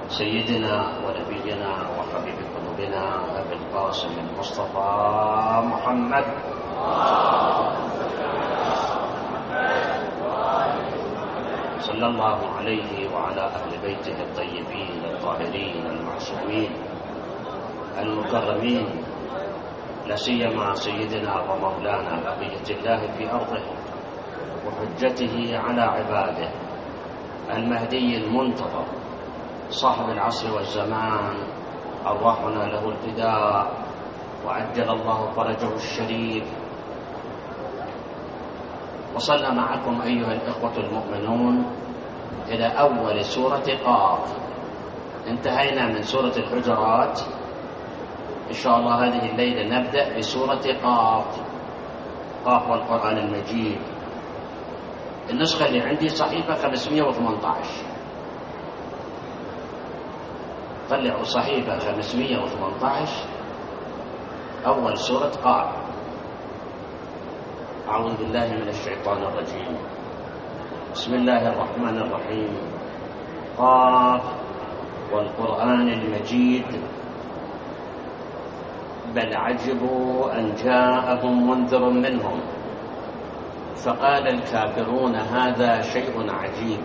سيدنا ونبينا وحبيب قلوبنا أبي القاسم المصطفى محمد صلى الله عليه وعلى أهل بيته الطيبين الطاهرين المعصومين المكرمين، لا سيما سيدنا ومولانا بقية الله في أرضه وحجته على عباده المهدي المنتظر صاحب العصر والزمان، أرواحنا له الفداء وعجل الله فرجه الشريف. وصلنا معكم أيها الإخوة المؤمنون إلى أول سورة قاف. انتهينا من سورة الحجرات، إن شاء الله هذه الليلة نبدأ بسورة قاف. قاف والقرآن المجيد. النسخة اللي عندي صحيفة 518، طلعوا صحيفة 518 أول سورة قاف. أعوذ بالله من الشيطان الرجيم. بسم الله الرحمن الرحيم. قاف والقرآن المجيد بل عجبوا أن جاءهم منذر منهم فقال الكافرون هذا شيء عجيب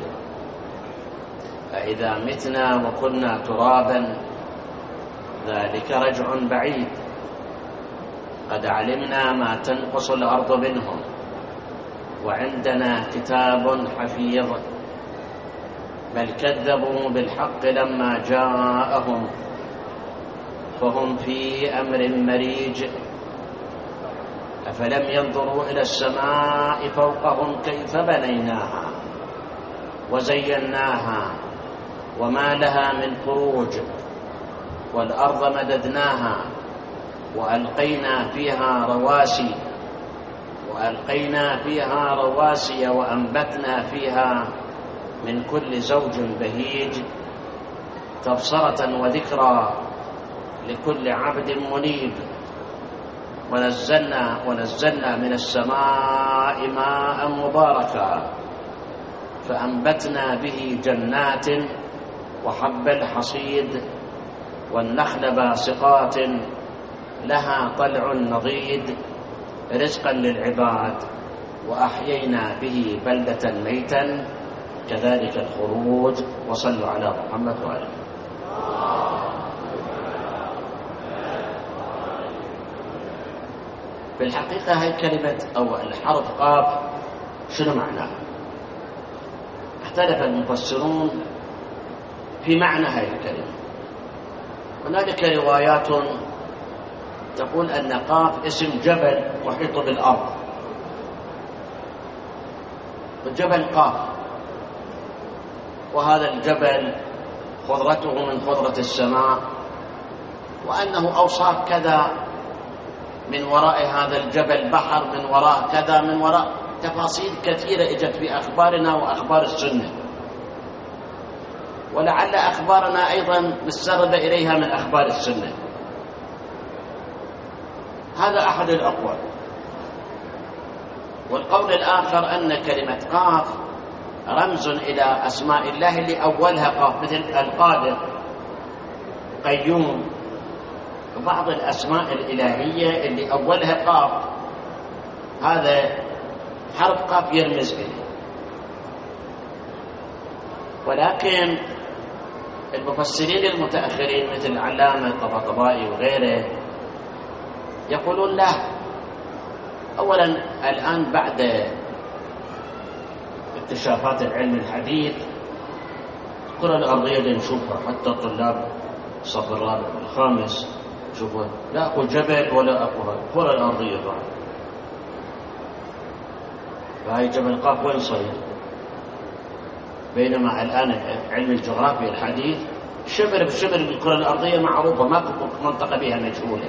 أإذا متنا وكنا ترابا ذلك رجع بعيد قد علمنا ما تنقص الأرض منهم وعندنا كتاب حفيظ بل كذبوا بالحق لما جاءهم فهم في أمر مريج أفلم ينظروا إلى السماء فوقهم كيف بنيناها وزيناها وما لها من فروج والأرض مددناها وألقينا فيها رواسي وأنبتنا فيها من كل زوج بهيج تبصرة وذكرى لكل عبد منيب ونزلنا من السماء ماء مباركا فأنبتنا به جنات وحب الحصيد والنخل باسقات لها طلع نضيد رزقا للعباد وأحيينا به بلدة ميتا كذلك الخروج. وصلوا على محمد وآله. في الحقيقة هاي كلمة أو الحرف قاف شنو معناها؟ اختلف المفسرون في معنى هاي الكلمة. هنالك روايات تقول أن قاف اسم جبل محيط بالأرض، والجبل قاف، وهذا الجبل خضرته من خضرة السماء، وأنه أوصاف كذا، من وراء هذا الجبل بحر، من وراء كذا، من وراء تفاصيل كثيرة اجت في أخبارنا وأخبار السنة، ولعل أخبارنا أيضا مستردة إليها من أخبار السنة. هذا أحد الأقوال. والقول الآخر أن كلمة قاف رمز إلى أسماء الله اللي أولها قاف، مثل القادر، قيوم، وبعض الأسماء الإلهية اللي أولها قاف، هذا حرف قاف يرمز إليه. ولكن المفسرين المتأخرين مثل العلامة الطباطبائي وغيره يقولون لا. أولا الآن بعد اكتشافات العلم الحديث الكرة الأرضية اللي نشوفها حتى طلاب الصف الرابع والخامس شوفوا لا أكو جبل ولا أكو الكرة الأرضية بعد. فهي جبل قاف وين صير؟ بينما الآن علم الجغرافيا الحديث شبر بشبر بالكرة الأرضية معروفة، ما تكون منطقة بها مجهولة،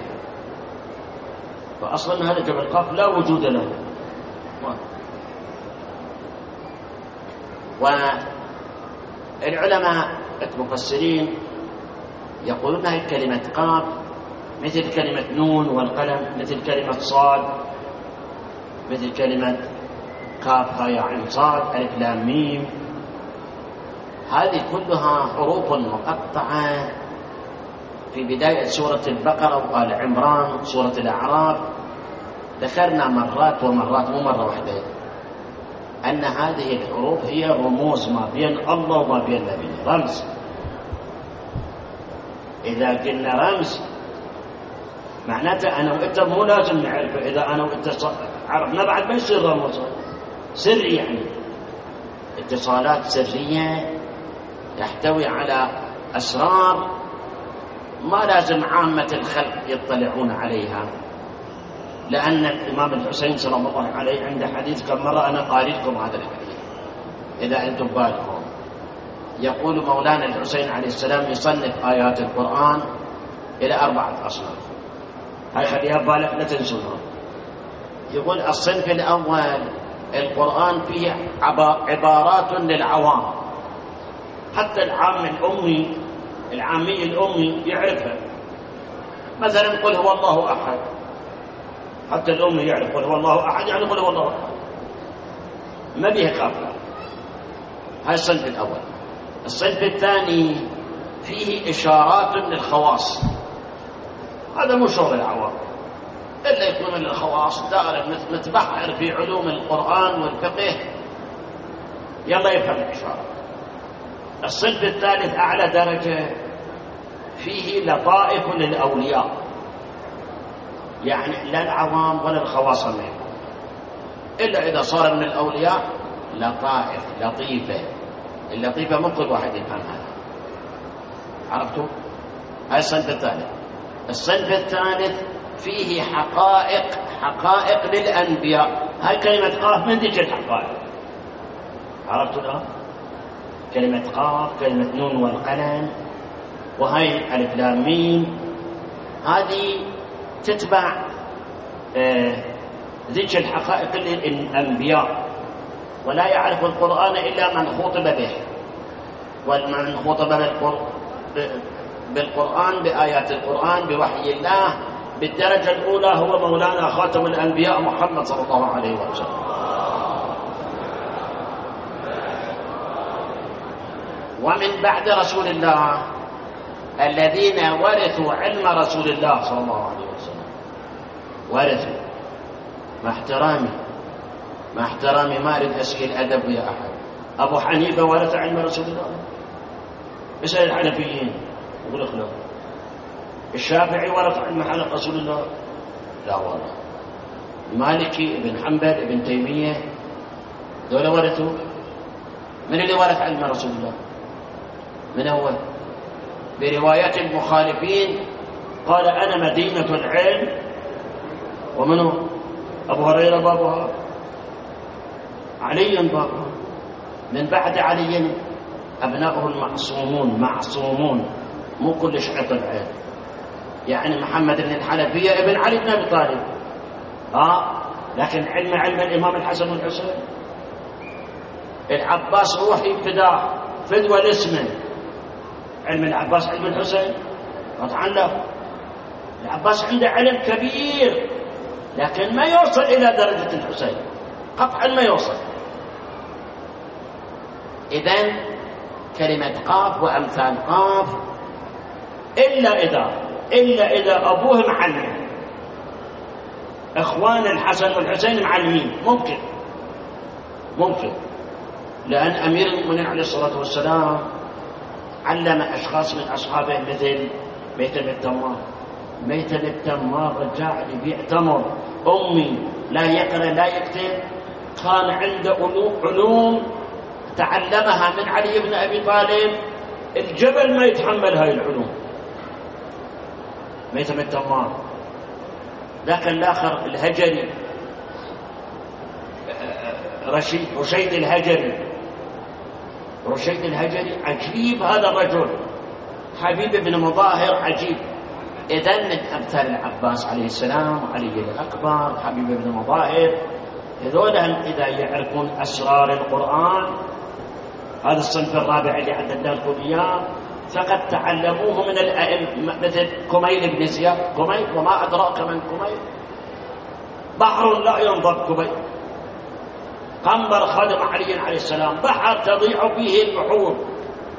فأصلا هذا جبل قاف لا وجود له. والعلماء المفسرين يقولون هذه كلمة قاف مثل كلمة نون والقلم، مثل كلمة صاد، مثل كلمة كاف هاء عين صاد ألف لام ميم. هذه كلها حروف مقطعة في بداية سورة البقرة وآل عمران سورة الأعراف. ذكرنا مرات ومرات مو مرة واحدة أن هذه الحروف هي رموز ما بين الله وما بين نبيه، رمز. إذا قلنا رمز معناته أنا وإنت مو لازم نعرفه، إذا أنا وإنت عرفنا بعد ما يصير رمز سري، يعني اتصالات سرية تحتوي على أسرار ما لازم عامة الخلق يطلعون عليها. لأن الإمام الحسين سلام الله عليه عنده حديث، كم مرة أنا قارئ لكم هذا الحديث إذا أنتم بالكم. يقول مولانا الحسين عليه السلام يصنف آيات القرآن إلى 4 أصناف، هاي خليها ببالك لا تنسوها. يقول الصنف الأول القرآن فيه عبارات للعوام، حتى العام الأمي العامي الأمي يعرفها. مثلا قل هو الله أحد، حتى الأمي يعرف قل هو الله أحد، يعني قل هو الله أحد، ما بيها كافة. هذا الصنف الأول. الصنف الثاني فيه إشارات للخواص، هذا مو شغل العوام، إلا يكون من الخواص دائر متبحر في علوم القرآن والفقه يلا يفهم الإشارة. الصنف الثالث أعلى درجة فيه لطائف للأولياء، يعني لا العوام ولا الخواص منه، إلا إذا صار من الأولياء لطائف لطيفة. اللطيفة مو كل واحد يفهمها، عرفتوا؟ هذا الصنف الثالث. الصنف الثالث فيه حقائق للأنبياء. هاي كلمة قاف من ذيك الحقائق، عرفتوا الآن؟ كلمة قاف، كلمة نون والقلم، وهي ألف لام ميم، هذه تتبع ذيك الحقائق للأنبياء. ولا يعرف القرآن إلا من خطب به، ومن خطب بالقرآن بآيات القرآن بوحي الله بالدرجة الأولى هو مولانا خاتم الأنبياء محمد صلى الله عليه وسلم. ومن بعد رسول الله الذين ورثوا علم رسول الله صلى الله عليه وسلم، ورثوا مع احترامي ما أريد أسئل الأدب يا أحد. أبو حنيفة ورث علم رسول الله، اسأل الحنفيين يقول لك لا. الشافعي ورث علم حلق رسول الله، لا والله. مالكي ابن حنبل ابن تيمية دول ورثوا. من اللي ورث علم رسول الله؟ من هو؟ بروايات المخالفين قال أنا مدينة العلم، ومنه أبو هريرة بابها، علي بابها، من بعد علي أبناؤه المعصومون مو كل شعب العلم. يعني محمد بن الحنفية ابن علي بن أبي طالب، لكن علم الإمام الحسن والحسين. العباس روحي فدوى الاسم، علم العباس علم الحسين قطعا له. العباس عنده علم كبير لكن ما يوصل إلى درجة الحسين، قطعا ما يوصل. إذن كلمة قاف وأمثال قاف إلا إذا أبوه معلم، إخوان الحسن والحسين معلمين، ممكن، لأن أمير المؤمنين عليه الصلاة والسلام علم أشخاص من أصحابه مثل ميتم التمار رجاع يبيع تمر أمي لا يقرأ لا يكتب، كان عنده علوم تعلمها من علي بن أبي طالب، الجبل ما يتحمل هاي العلوم. ميتم التمار. لكن الآخر الهجري رشيد الهجري عجيب، هذا الرجل حبيب بن مظاهر عجيب. إذن من أمثال العباس عليه السلام وعلي الأكبر حبيب بن مظاهر، هذول إذا يعرفون أسرار القرآن، هذا الصنف الرابع اللي عددنا لكم إياه، فقد تعلموه من الأئمة مثل كميل بن زياد. كميل وما أدراك من كميل، بحر لا ينضب كميل. قنبر خادم علي عليه السلام، بحر تضيع فيه البحور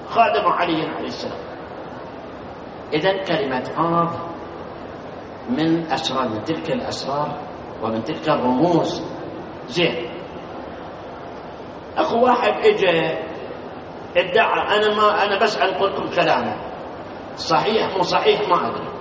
خادم علي عليه السلام. إذن كلمة قاف من أسرار، من تلك الأسرار ومن تلك الرموز. زين، أخو واحد إجا ادعى أنا بس أنقلكم كلامه، صحيح مو صحيح ما أدري.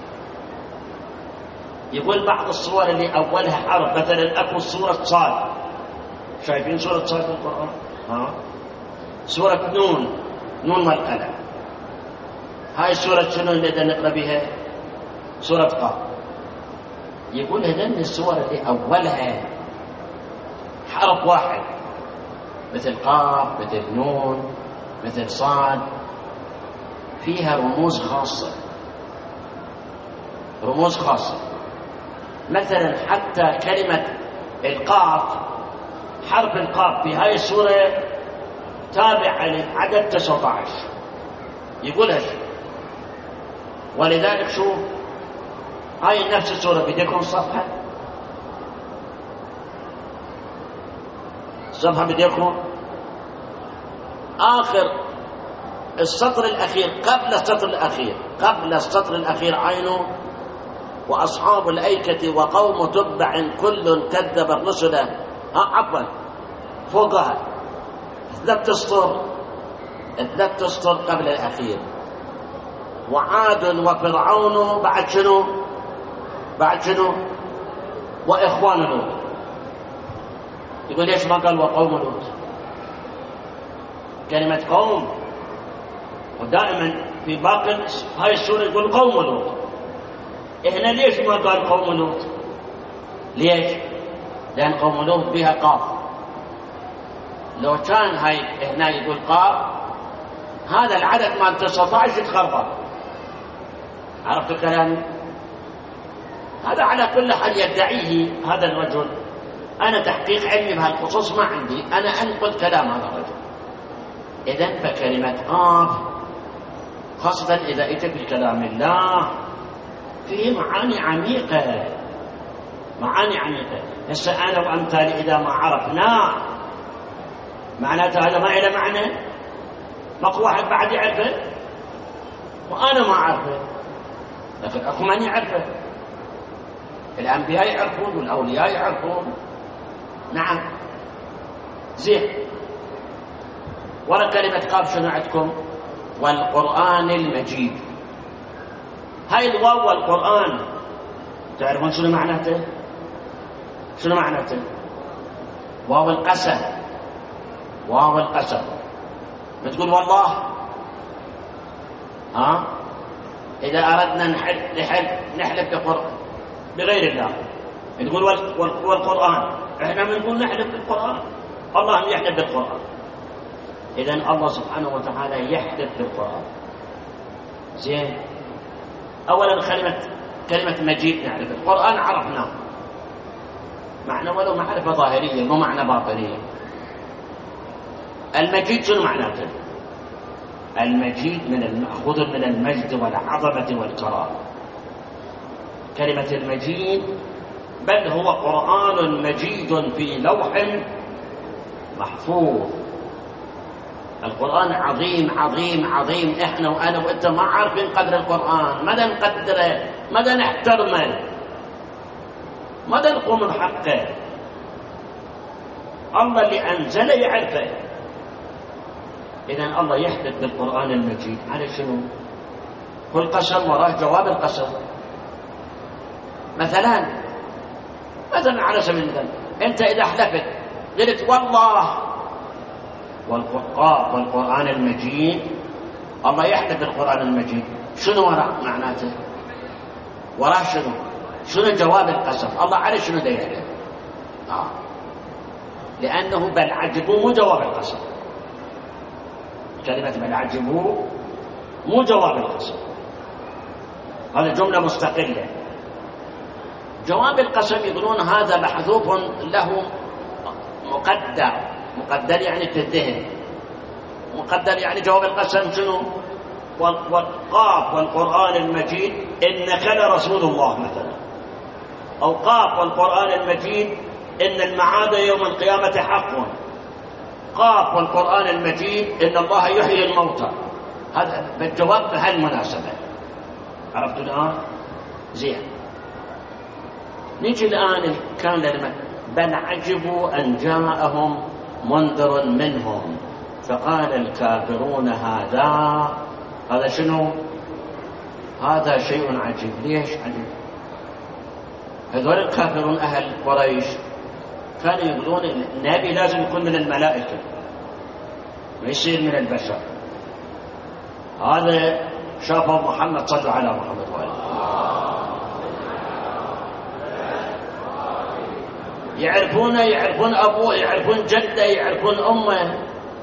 يقول بعض الصور اللي أولها حرف، مثلا أكو صورة صاد، شايفين صورة صاد في القرآن؟ سورة نون والقلم، هاي سورة شنو اللي نقرأ بها؟ سورة قاف. يقول هذين السور اللي أولها حرف واحد، مثل قاف، مثل نون، مثل صاد، فيها رموز خاصة، رموز خاصة. مثلا حتى كلمة القاف، حرف القاف في هاي السورة تابع للعدد 19، يقولها شو. ولذلك شوف هاي نفس السورة، بديكم صفحة بديكم آخر السطر الأخير، قبل السطر الأخير عينه وأصحاب الأيكة وقوم تبع كل كذب الرسل، عفوا فوقها ثلاث أسطر قبل الأخير. وعاد وفرعون بعد شنو وإخوان لوط. يقول ليش ما قال وقوم لوط؟ كلمة قوم، ودائما في باقي هاي السورة يقول قوم لوط. هنا ليش ما قال قوم لوط؟ ليش؟ لأن قوم لوط بها قاف. لو كان هاي هنا يقول قاف، هذا العدد مال 19 يتخربط. عرفتوا كلامي؟ هذا على كل حال يدعيه هذا الرجل. أنا تحقيق علمي بهالخصوص ما عندي، أنا أنقل كلام هذا الرجل. إذن فكلمة قاف خاصة إذا أتى بكلام الله فيه معاني عميقة، هسه أنا وأمثالي إذا ما عرفنا معناته هذا ما إله معنى. ماكو واحد بعد يعرفه وأنا ما أعرفه، لكن أخو من يعرفه؟ الأنبياء يعرفون والأولياء يعرفون. نعم. زين، ورا كلمة قاف شنو عندكم؟ والقرآن المجيد. هاي الواو والقرآن تعرفون شنو معناته؟ واو القسم. بتقول والله، إذا أردنا نحلف بغير الله تقول والقرآن، إحنا بنقول نحلف بالقرآن، الله يحلف بالقرآن. إذن الله سبحانه وتعالى يحلف بالقرآن. زين، أولا كلمة مجيد نعرف، القرآن عرفناه معنى ولو معرفة ظاهرية مو معنى باطنية. المجيد شنو معناته؟ المجيد مأخوذ من المجد والعظمة والكرامة. كلمة المجيد بل هو قرآن مجيد في لوح محفوظ. القرآن عظيم عظيم عظيم. احنا وانا وانت ما عارفين قدر القرآن، ماذا نقدره، ماذا نحترمه، ماذا نقوم بحقه. الله اللي أنزله يعرفه. إذن الله يحدث بالقرآن المجيد على شنو؟ كل قسم وراه جواب القسم. مثلا على سبيل المثال أنت إذا حلفت قلت والله والقرآن المجيد، الله يحدث بالقرآن المجيد، شنو وراء معناته؟ وراه شنو جواب القسم؟ الله على شنو ده يحدث؟ لأنه بل عجبوا مو جواب القسم. كلمة بل عجبوا مو جواب القسم، هذا جملة مستقلة. جواب القسم يقولون هذا محذوف له مقدر يعني في الذهن. مقدر يعني جواب القسم شنو؟ والقاف والقرآن المجيد إنك لرسول الله مثلا، أو قاف والقرآن المجيد إن المعاد يوم القيامة حق، قاف والقرآن المجيد إن الله يحيي الموتى. هذا بالجواب بهالمناسبة. عرفتوا الآن؟ زين. نيجي الآن كان لما بل عجبوا أن جاءهم منذر منهم فقال الكافرون هذا شنو؟ هذا شيء عجيب. ليش عجيب؟ هذول الكافرون أهل قريش كانوا يقولون النبي لازم يكون من الملائكة ما يصير من البشر. هذا شافوا محمد، صلوا على محمد وآله. يعرفونه، يعرفون أبوه، يعرفون جده، يعرفون أمه.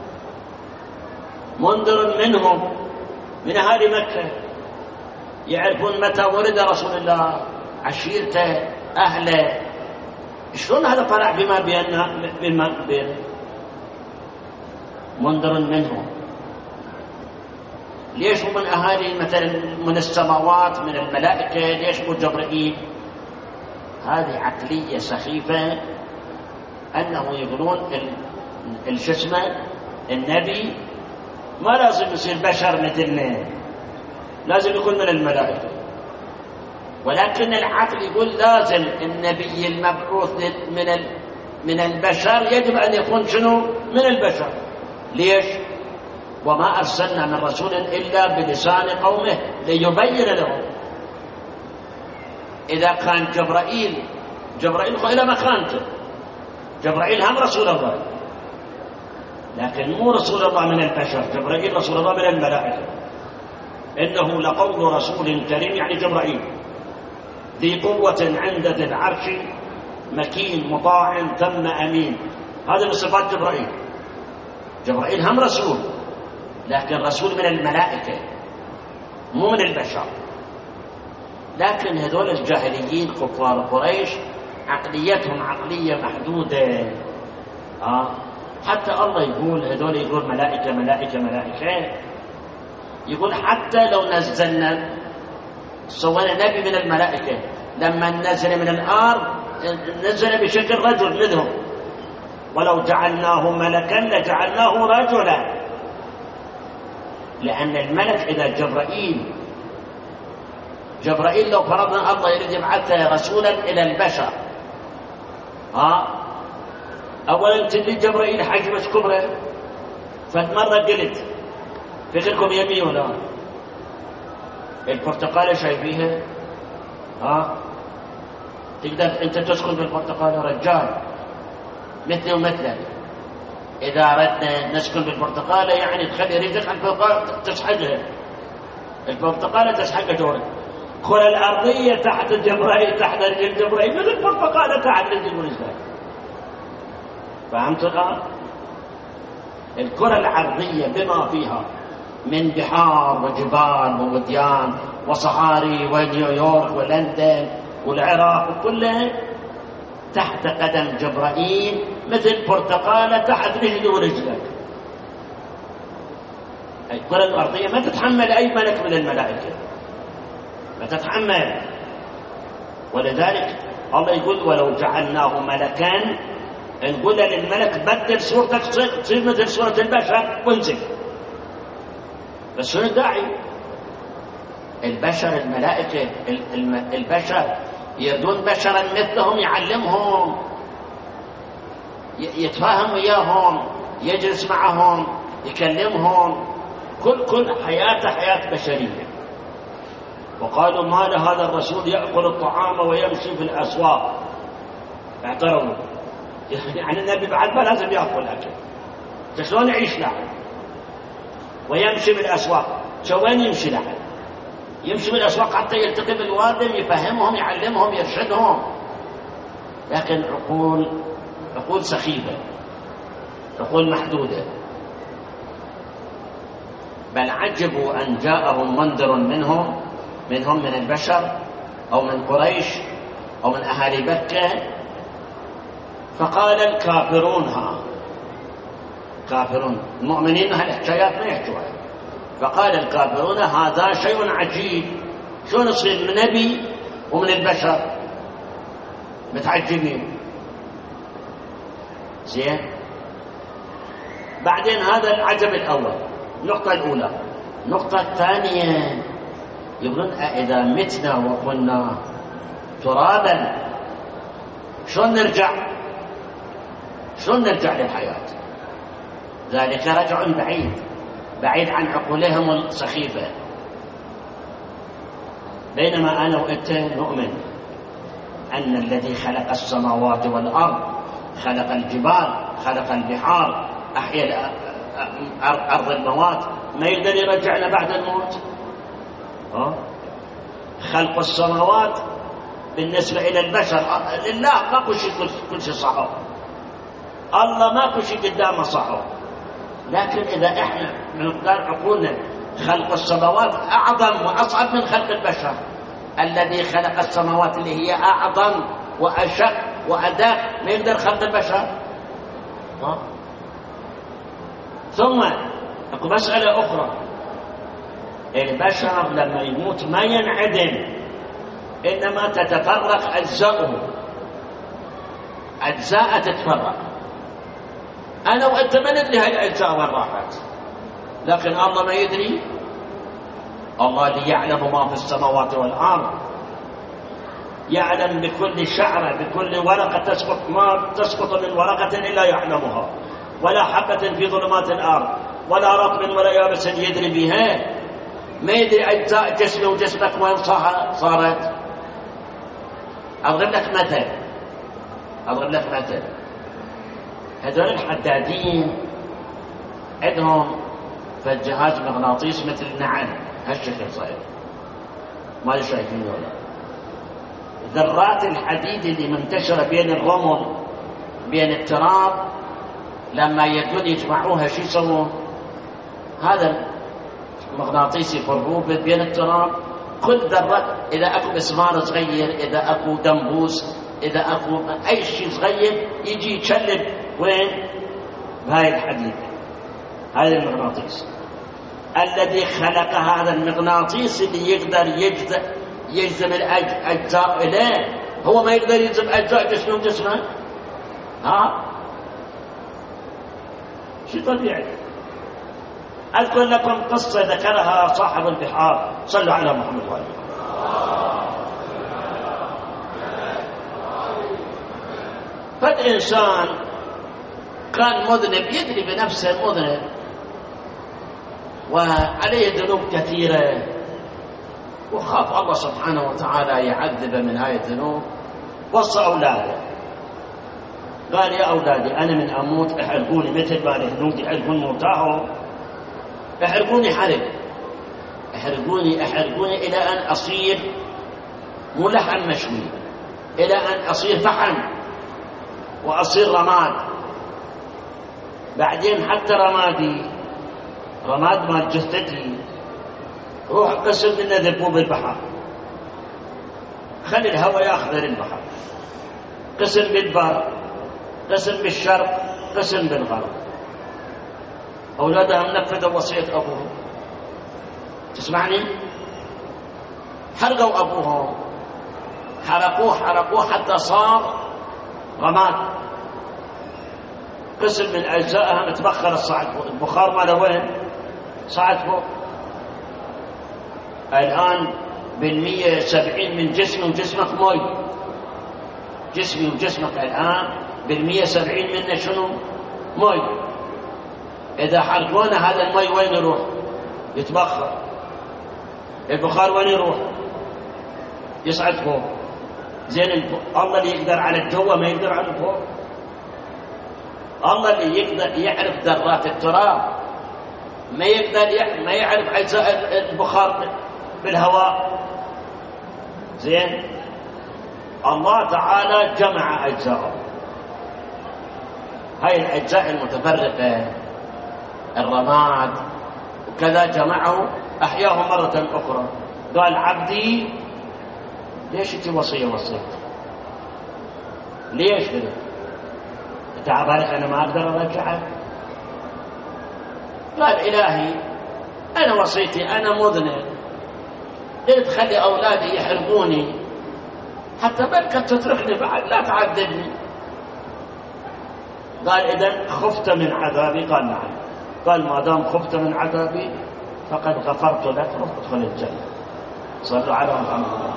منذر منهم من أهل مكة، يعرفون متى ولد رسول الله، عشيرته، أهله. شلون هذا طلع بما بين منذر منهم؟ ليش هو من أهالي مثلا من السماوات من الملائكة؟ ليش مو جبرائيل؟ هذه عقلية سخيفة، أنه يقولون الجسم النبي ما لازم يصير بشر مثلنا، لازم يكون من الملائكة. ولكن العقل يقول لازم النبي المبعوث من البشر يجب أن يكون شنو؟ من البشر. ليش؟ وما أرسلنا من رسول إلا بلسان قومه ليبين لهم. إذا كان جبرائيل إلى مكانته، جبرائيل هم رسول الله، لكن مو رسول الله من البشر. جبرائيل رسول الله من الملائكة. إنه لقول رسول كريم، يعني جبرائيل ذي قوة عند ذي العرش مكين مطاع ثم أمين. هذا من صفات جبرائيل. جبرائيل هم رسول، لكن رسول من الملائكة مو من البشر. لكن هذول الجاهليين كفار قريش عقليتهم عقلية محدودة. حتى الله يقول هذول يقول ملائكة ملائكة ملائكة، يقول حتى لو نزلنا سوينا نبي من الملائكة لما نزل من الأرض نزل بشكل رجل منهم، ولو جعلناه ملكا لجعلناه رجلا. لأن الملك إذا جبرائيل لو فرضنا الله يريد يبعث رسولا إلى البشر، أولا تدري جبرائيل حجمة كبرى. فمرة قلت فكركم يمي ولا البرتقالة شايفيها؟ تقدر أنت تسكن بالبرتقالة؟ رجال مثلي ومثلك إذا أردنا نسكن بالبرتقالة يعني تخلي رجلك على البرتقالة تسحقها، البرتقالة تسحق جورك. الكرة الأرضية تحت جبرائيل، تحت رجل جبرائيل، مثل البرتقالة تحت رجل الإنسان. فهمت الآن؟ الكرة الأرضية بما فيها من بحار وجبال ووديان وصحاري ونيويورك ولندن والعراق وكلها تحت قدم جبرائيل، مثل برتقالة تحت رجل ورجلك. الكرة الأرضية ما تتحمل أي ملك من الملائكة، ما تتحمل. ولذلك الله يقول ولو جعلناه ملكا، نقول للملك بدل صورتك تصير مثل صورة البشر وانزل. بس شنو الداعي؟ البشر الملائكة البشر يردون بشرا مثلهم، يعلمهم، يتفاهم وياهم، يجلس معهم، يكلمهم، كل حياته حياة بشرية. وقالوا ما لهذا الرسول يأكل الطعام ويمشي في الأسواق. اعترضوا، يعني النبي بعد ما لازم يأكل أكل، شلون يعيش لحد ويمشي بالأسواق؟ وين يمشي لحد؟ يمشي بالأسواق حتى يلتقي بالوادم، يفهمهم، يعلمهم، يرشدهم. لكن عقول سخيفة، عقول محدودة. بل عجبوا أن جاءهم منذر منهم من البشر أو من قريش أو من أهالي مكة. فقال الكافرون، كافرون المؤمنين هالحكايات ما يحكوها. فقال الكافرون هذا شيء عجيب، شلون يصير من نبي ومن البشر؟ متعجبين. زين. بعدين هذا العجب الأول، النقطة الأولى. النقطة الثانية يقولون إذا متنا وكنا ترابا شلون نرجع للحياة؟ ذلك رجع بعيد عن عقولهم السخيفة. بينما أنا وأنت نؤمن أن الذي خلق السماوات والأرض، خلق الجبال، خلق البحار، أحيا أرض الموات، ما يقدر يرجعنا بعد الموت. خلق السماوات بالنسبة إلى البشر لله ماكو شيء، كل شيء صحيح، الله ماكو شيء قدامه صحيح. لكن إذا إحنا من مقدار عقولنا خلق السماوات أعظم وأصعب من خلق البشر. الذي خلق السماوات اللي هي أعظم وأشق وأدق ما يقدر خلق البشر. ثم أكو مسألة أخرى، البشر لما يموت ما ينعدم، إنما تتفرق أجزاؤه، أجزاء تتفرق. أنا وأنت ما ندري هاي الأجزاء وين راحت، لكن الله ما يدري. الله اللي يعلم ما في السماوات والأرض، يعلم بكل شعرة، بكل ورقة تسقط، ما تسقط من ورقة إلا يعلمها، ولا حبة في ظلمات الأرض، ولا رطب ولا يابس يدري بها. ما يدري أجزاء جسمي وجسمك وين صارت. أضرب لك مثل. هذول الحدادين عندهم فالجهاز مغناطيس مثل النعل هالشكل صاير، ما شايفين ولا ذرات الحديد اللي منتشرة بين الرمل بين التراب، لما يدون يجمعوها شو يسوون؟ هذا المغناطيس يفرغوه بين التراب. كل ذرة إذا أكو مسمار صغير، إذا أكو دنبوس، إذا أكو أي شيء صغير يجي يتشلب وين؟ بهاي الحديد، هذا المغناطيس. الذي خلق هذا المغناطيس اللي يقدر يجذب الأجزاء إليه، هو ما يقدر يجذب أجزاء جسمه. شيء طبيعي. أذكر لكم قصة ذكرها صاحب البحار، صلوا على محمد وآله. فالإنسان كان مذنب، يدري بنفسه مذنب وعليه ذنوب كثيرة، وخاف الله سبحانه وتعالى يعذب من هاي الذنوب. وصى أولاده، قال يا أولادي أنا من أموت احرقوني مثل ما الهنود يحرقون موتاهم، احرقوني حرق، احرقوني إلى أن أصير مو لحم مشوي، إلى أن أصير فحم وأصير رماد. بعدين حتى رماد مال جثتي روح قسم لنا ذبوب البحر، خلي الهواء ياخذ البحر، قسم بالبر، قسم بالشرق، قسم بالغرب. أولادهم نفذوا وصية أبوهم، تسمعني؟ حرقوا أبوهم، حرقوه حتى صار رماد. قسم من أجزائها متبخر الصعد فوق، البخار ماله وين؟ صعد فوق. الآن 170 من جسمي وجسمك مي، جسمي وجسمك الآن 170 منه شنو؟ مي. إذا حرقونا هذا المي وين يروح؟ يتبخر. البخار وين يروح؟ يصعد فوق. زين الله اللي يقدر على الجو ما يقدر على الفوق. الله اللي يقدر يعرف ذرات التراب ما يعرف أجزاء البخار بالهواء. زين الله تعالى جمع أجزاءه، هاي الأجزاء المتفرقة الرماد وكذا جمعه أحياه مرة أخرى. قال عبدي ليش انت وصيت؟ ليش كذا؟ تعبالك أنا ما أقدر أرجعك؟ قال إلهي أنا وصيتي، أنا مذنب، ليه تخلي أولادي يحرقوني حتى بلكة تتركني بعد، لا تعذبني. قال إذن خفت من عذابي؟ قال نعم. قال ما دام خفت من عذابي فقد غفرت لك، روح ادخل الجنة. صلوا على محمد.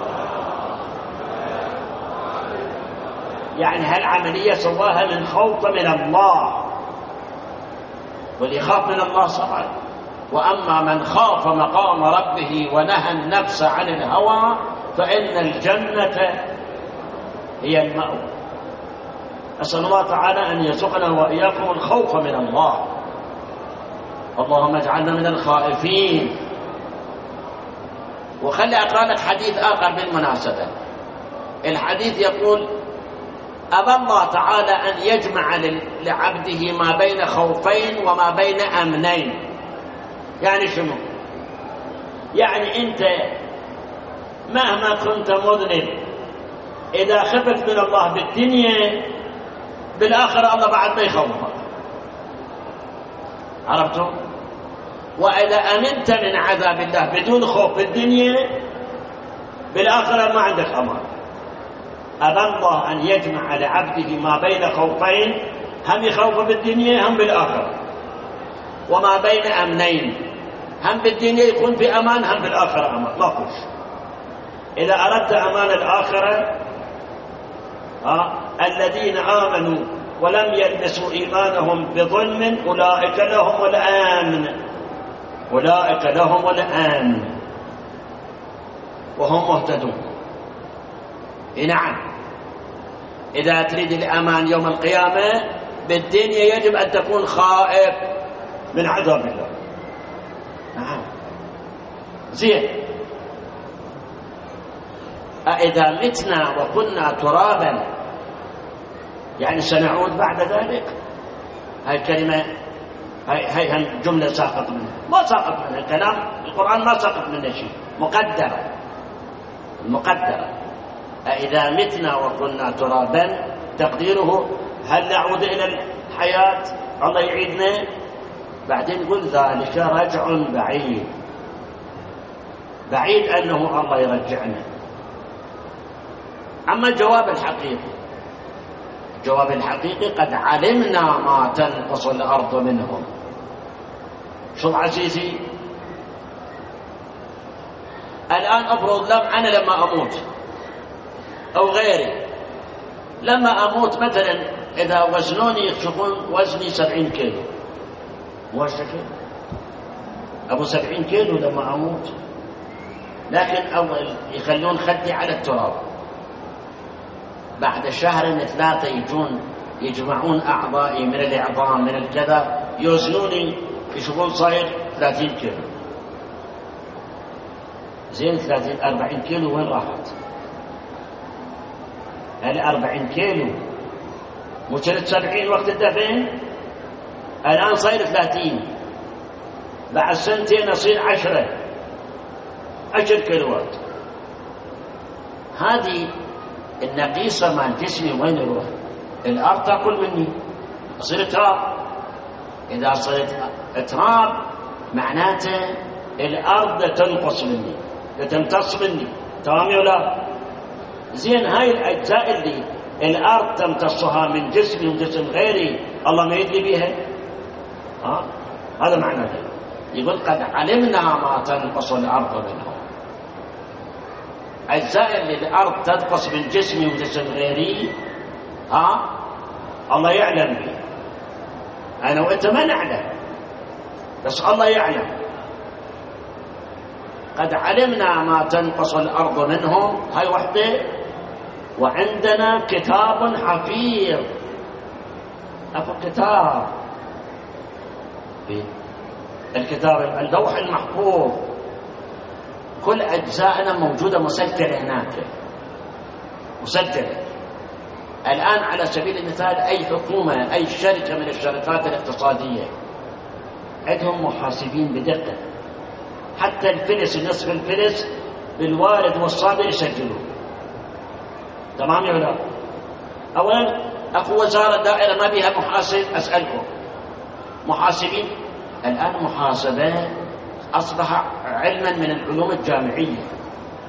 يعني هالعملية سواها من خوف من الله، واللي يخاف من الله صبر. وأما من خاف مقام ربه ونهى النفس عن الهوى فإن الجنة هي المأوى. أسأل الله تعالى أن يرزقنا وإياكم الخوف من الله. اللهم اجعلنا من الخائفين. وخلي أقرأ لك حديث آخر بالمناسبة. الحديث يقول: أبى الله تعالى أن يجمع لعبده ما بين خوفين وما بين أمنين. يعني شنو؟ يعني أنت مهما كنت مذنب إذا خفت من الله بالدنيا بالآخرة الله بعد ما يخوفك. عرفتم؟ وإذا أمنت من عذاب الله بدون خوف بالدنيا بالآخرة ما عندك أمان. أبى الله أن يجمع لعبده ما بين خوفين، هم يخوف بالدنيا هم بالآخرة، وما بين أمنين، هم بالدنيا يكون في أمان هم بالآخرة أمان. ما فيش. إذا أردت أمان الآخرة الذين آمنوا ولم يلبسوا إيمانهم بظلم أولئك لهم الأمن، أولئك لهم الأمن وهم مهتدون. نعم، إذا تريد الأمان يوم القيامة بالدنيا يجب أن تكون خائف من عذاب الله. نعم. زين، أإذا متنا وكنا ترابا يعني سنعود بعد ذلك؟ هاي الكلمة هاي جملة ساقط منها، ما ساقط منها الكلام. القرآن ما ساقط منه شيء، مقدرة. أإذا متنا وكنا ترابا تقديره هل نعود إلى الحياة؟ الله يعيدنا؟ بعدين يقول ذلك رجع بعيد أنه الله يرجعنا. أما الجواب الحقيقي قد علمنا ما تنقص الأرض منهم. شو عزيزي؟ الآن أفرض أنا لما أموت أو غيري لما أموت مثلا إذا وزنوني يكشفون وزني 70 كيلو، موشكين أبو 70 كيلو لما أموت، لكن أول يخلون خدي على التراب، بعد شهر 3 يجمعون أعضائي من الإعظام من الكذا يوزنوني يشوفون صاير 30 كيلو. زين 40 كيلو وين راحت؟ هل 40 كيلو وصلت 70 وقت الدفن، الآن صاير 30، بعد 2 سنين أصير 10 كيلوات. هذه النقيصة مع جسمي وين يروح؟ الأرض تأكل مني، أصير تراب. إذا صرت تراب معناته الأرض تنقص مني، تمتص مني. تمام ولا؟ زين، هاي الأجزاء اللي الأرض تمتصها من جسمي وجسم غيري الله ما يدري بيها. هذا معناته. يقول قد علمنا ما تنقص الأرض منهم. أجزاء اللي الأرض تنقص من جسمي وجسم غيري الله يعلم بي. أنا وأنت ما نعلم، بس الله يعلم. قد علمنا ما تنقص الأرض منهم، هاي وحدة. وعندنا كتاب حفيظ، أكو كتاب، الكتاب اللوح المحفوظ، كل أجزائنا موجودة مسجلة هناك، مسجلة. الآن على سبيل المثال أي حكومة أي شركة من الشركات الاقتصادية عندهم محاسبين بدقة، حتى الفلس نصف الفلس بالوارد والصادر يسجلون. تمام يا ولاد؟ أولا أكو وزارة دائرة ما بيها محاسب، أسألكم محاسبين الآن محاسبة أصبح علما من العلوم الجامعية.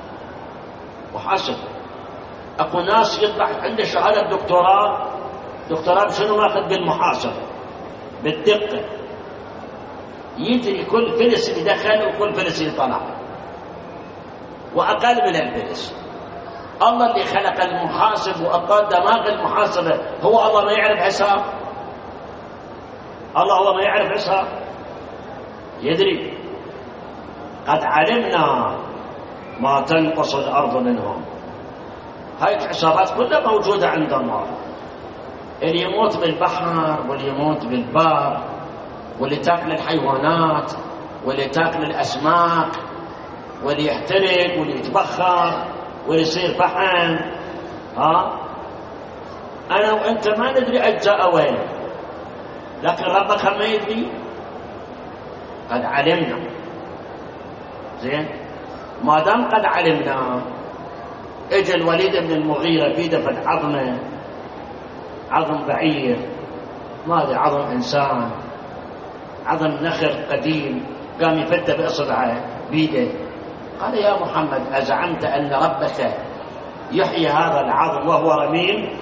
محاسب أكو ناس يطلع عنده شهادة دكتوراه شنو ماخذ بالمحاسبة بالدقة، يدري كل فلس اللي دخل وكل فلس اللي طلع وأقل من الفلس. الله اللي خلق المحاسب وأقل دماغ المحاسبة، هو الله ما يعرف حساب؟ الله هو ما يعرف حساب؟ يدري. قد علمنا ما تنقص الأرض منهم. هاي الحسابات كلها موجودة عند الله. اللي يموت بالبحر واللي يموت بالبر، واللي تاكل الحيوانات واللي تاكل الأسماك، واللي يحترق واللي يتبخر واللي يصير فحم. أنا وأنت ما ندري أجزاء وين، لكن ربك ما يدري. قد علمنا. زين، ما دام قد علمنا، اجى الوليد بن المغيرة بيده فد عظمة، عظم بعير، ما ادري عظم انسان، عظم نخر قديم، قام يفته باصبعه بيده. قال يا محمد ازعمت ان ربك يحيي هذا العظم وهو رميم؟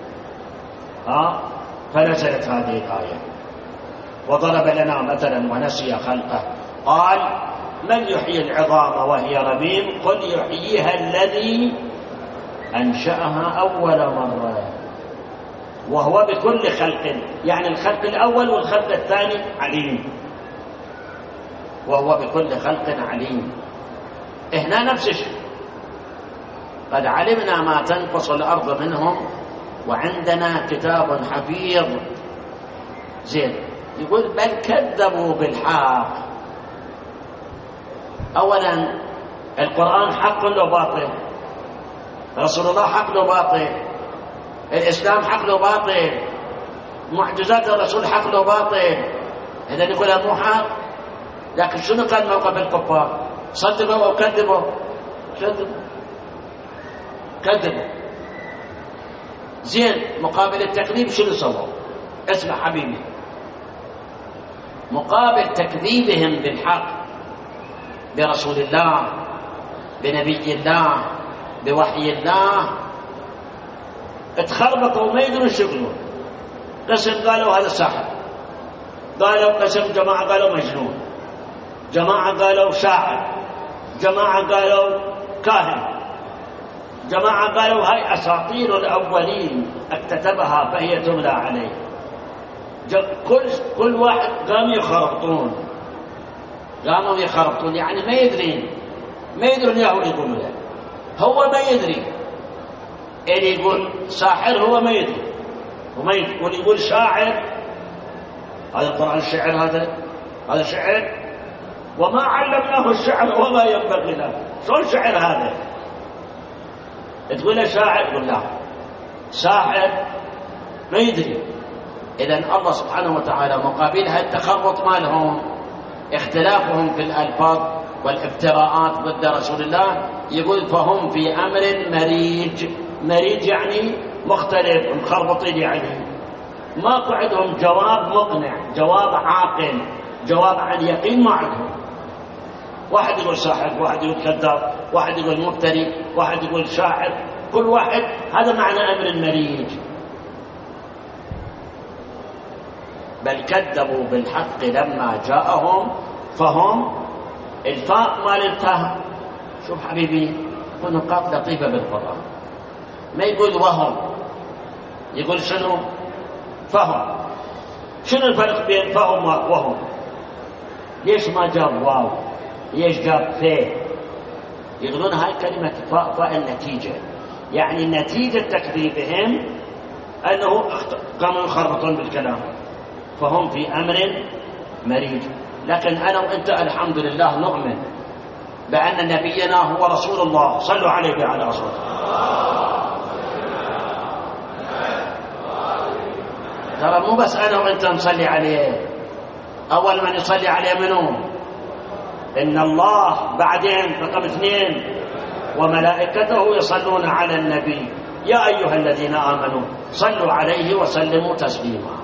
فنزلت هذه الايه وضرب لنا مثلا ونسي خلقه قال من يحيي العظام وهي رميم؟ قل يحييها الذي أنشأها أول مرة وهو بكل خلق، يعني الخلق الأول والخلق الثاني عليم، وهو بكل خلق عليم. هنا نفس الشيء، قد علمنا ما تنقص الأرض منهم وعندنا كتاب حفيظ. زين، يقول بل كذبوا بالحق. أولا القرآن حق ولا باطل؟ رسول الله حق ولا باطل؟ الإسلام حق ولا باطل؟ معجزات الرسول حق ولا باطل؟ إذا نقولها مو حق. لكن شنو كان موقف الكفار؟ صدقوا أو كذبوا؟ كذبوا. زين، مقابل التكذيب شنو سووا؟ اسمع حبيبي، مقابل تكذيبهم بالحق برسول الله بنبي الله بوحي الله، اتخربطوا وما يدرون شغلون. قسم قالوا هذا ساحر، قالوا قسم، جماعة قالوا مجنون، جماعة قالوا شاعر، جماعة قالوا كاهن، جماعة قالوا هاي أساطير الأولين اكتتبها فهي تملى عليه. كل واحد قاموا يخربطون، يعني ما يدرون ياهو يقولوا له، هو ما يدري. اللي يقول ساحر هو ما يدري، واللي يقول شاعر هذا القرآن الشعر، هذا شعر، وما علمناه الشعر وما ينبغي له. شلون شعر هذا؟ تقول له شاعر، يقول لا ساحر، ما يدري. إذن الله سبحانه وتعالى مقابلها التخربط مالهم، اختلافهم في الألفاظ والافتراءات ضد رسول الله، يقول فهم في أمر مريج يعني مختلف، مخربطين، يعني ماكو عندهم جواب مقنع، جواب عاقل، جواب عن يقين ما عندهم. واحد يقول ساحر، واحد يقول كذاب، واحد يقول مفتري، واحد يقول شاعر، كل واحد هذا معنى أمر مريج. بل كذبوا بالحق لما جاءهم فهم. الفاء مال الفهم. شوف حبيبي، كل نقاط لطيفة بالقرآن، ما يقول وهم، يقول شنو؟ فهم. شنو الفرق بين فهم وهم؟ ليش ما جاب واو؟ ليش جاب فيه؟ يقولون هاي كلمة فاء النتيجة، يعني نتيجة تكذيبهم أنه قاموا يخربطون بالكلام، فهم في أمر مريج. لكن أنا وأنت الحمد لله نؤمن بأن نبينا هو رسول الله. صلوا عليه وعلى رسوله. ترى مو بس أنا وأنت نصلي عليه، أول من يصلي عليه منه إن الله، بعدين رقم 2 وملائكته يصلون على النبي يا أيها الذين آمنوا صلوا عليه وسلموا تسليما.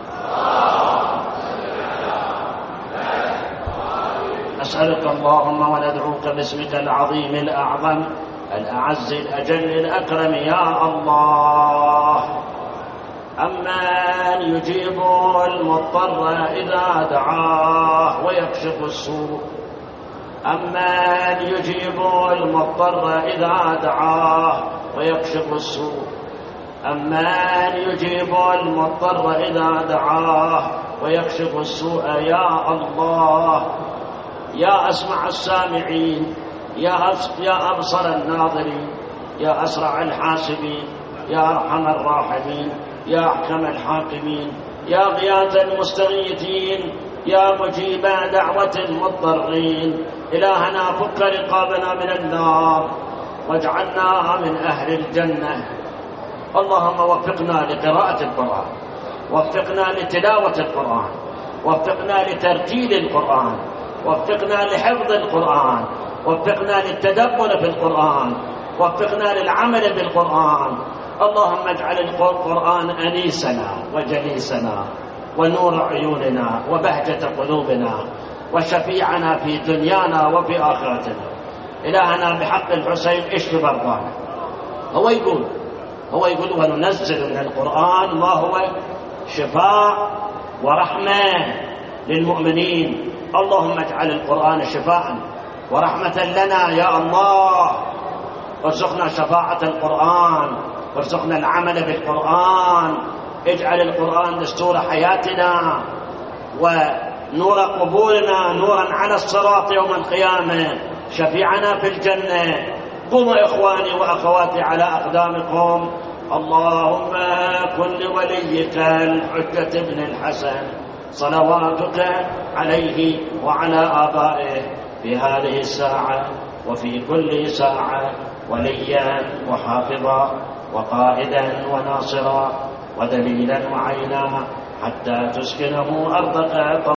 نسألك اللهم وندعوك باسمك العظيم الأعظم الأعز الأجل الأكرم يا الله أمن يجيب المضطر إذا دعاه ويكشف السوء أمن يجيب المضطر إذا دعاه ويكشف السوء أمن يجيب المضطر إذا دعاه ويكشف السوء يا الله يا أسمع السامعين يا أبصر الناظرين يا أسرع الحاسبين يا أرحم الراحمين يا أحكم الحاكمين يا غياث المستغيثين يا مجيب دعوة المضطرين إلهنا فك رقابنا من النار واجعلنا من أهل الجنة. اللهم وفقنا لقراءة القرآن، وفقنا لتلاوة القرآن، وفقنا لترتيل القرآن، وفقنا لحفظ القرآن، وفقنا للتدبر في القرآن، وفقنا للعمل بالقرآن. اللهم اجعل القرآن أنيسنا وجليسنا ونور عيوننا وبهجة قلوبنا وشفيعنا في دنيانا وفي آخرتنا. إلهنا بحق الحسين اشف مرضانا. هو يقول وننزل من القرآن ما هو شفاء ورحمة للمؤمنين. اللهم اجعل القرآن شفاء ورحمة لنا يا الله. ارزقنا شفاعة القرآن، وارزقنا العمل بالقرآن. اجعل القرآن دستور حياتنا ونور قبورنا، نورا على الصراط يوم القيامة، شفيعنا في الجنة. قوموا إخواني وأخواتي على أقدامكم. اللهم كن لوليك الحجة بن الحسن صلواتك عليه وعلى آبائه في هذه الساعة وفي كل ساعة وليا وحافظا وقائدا وناصرا ودليلا وعينا حتى تسكنه أرضك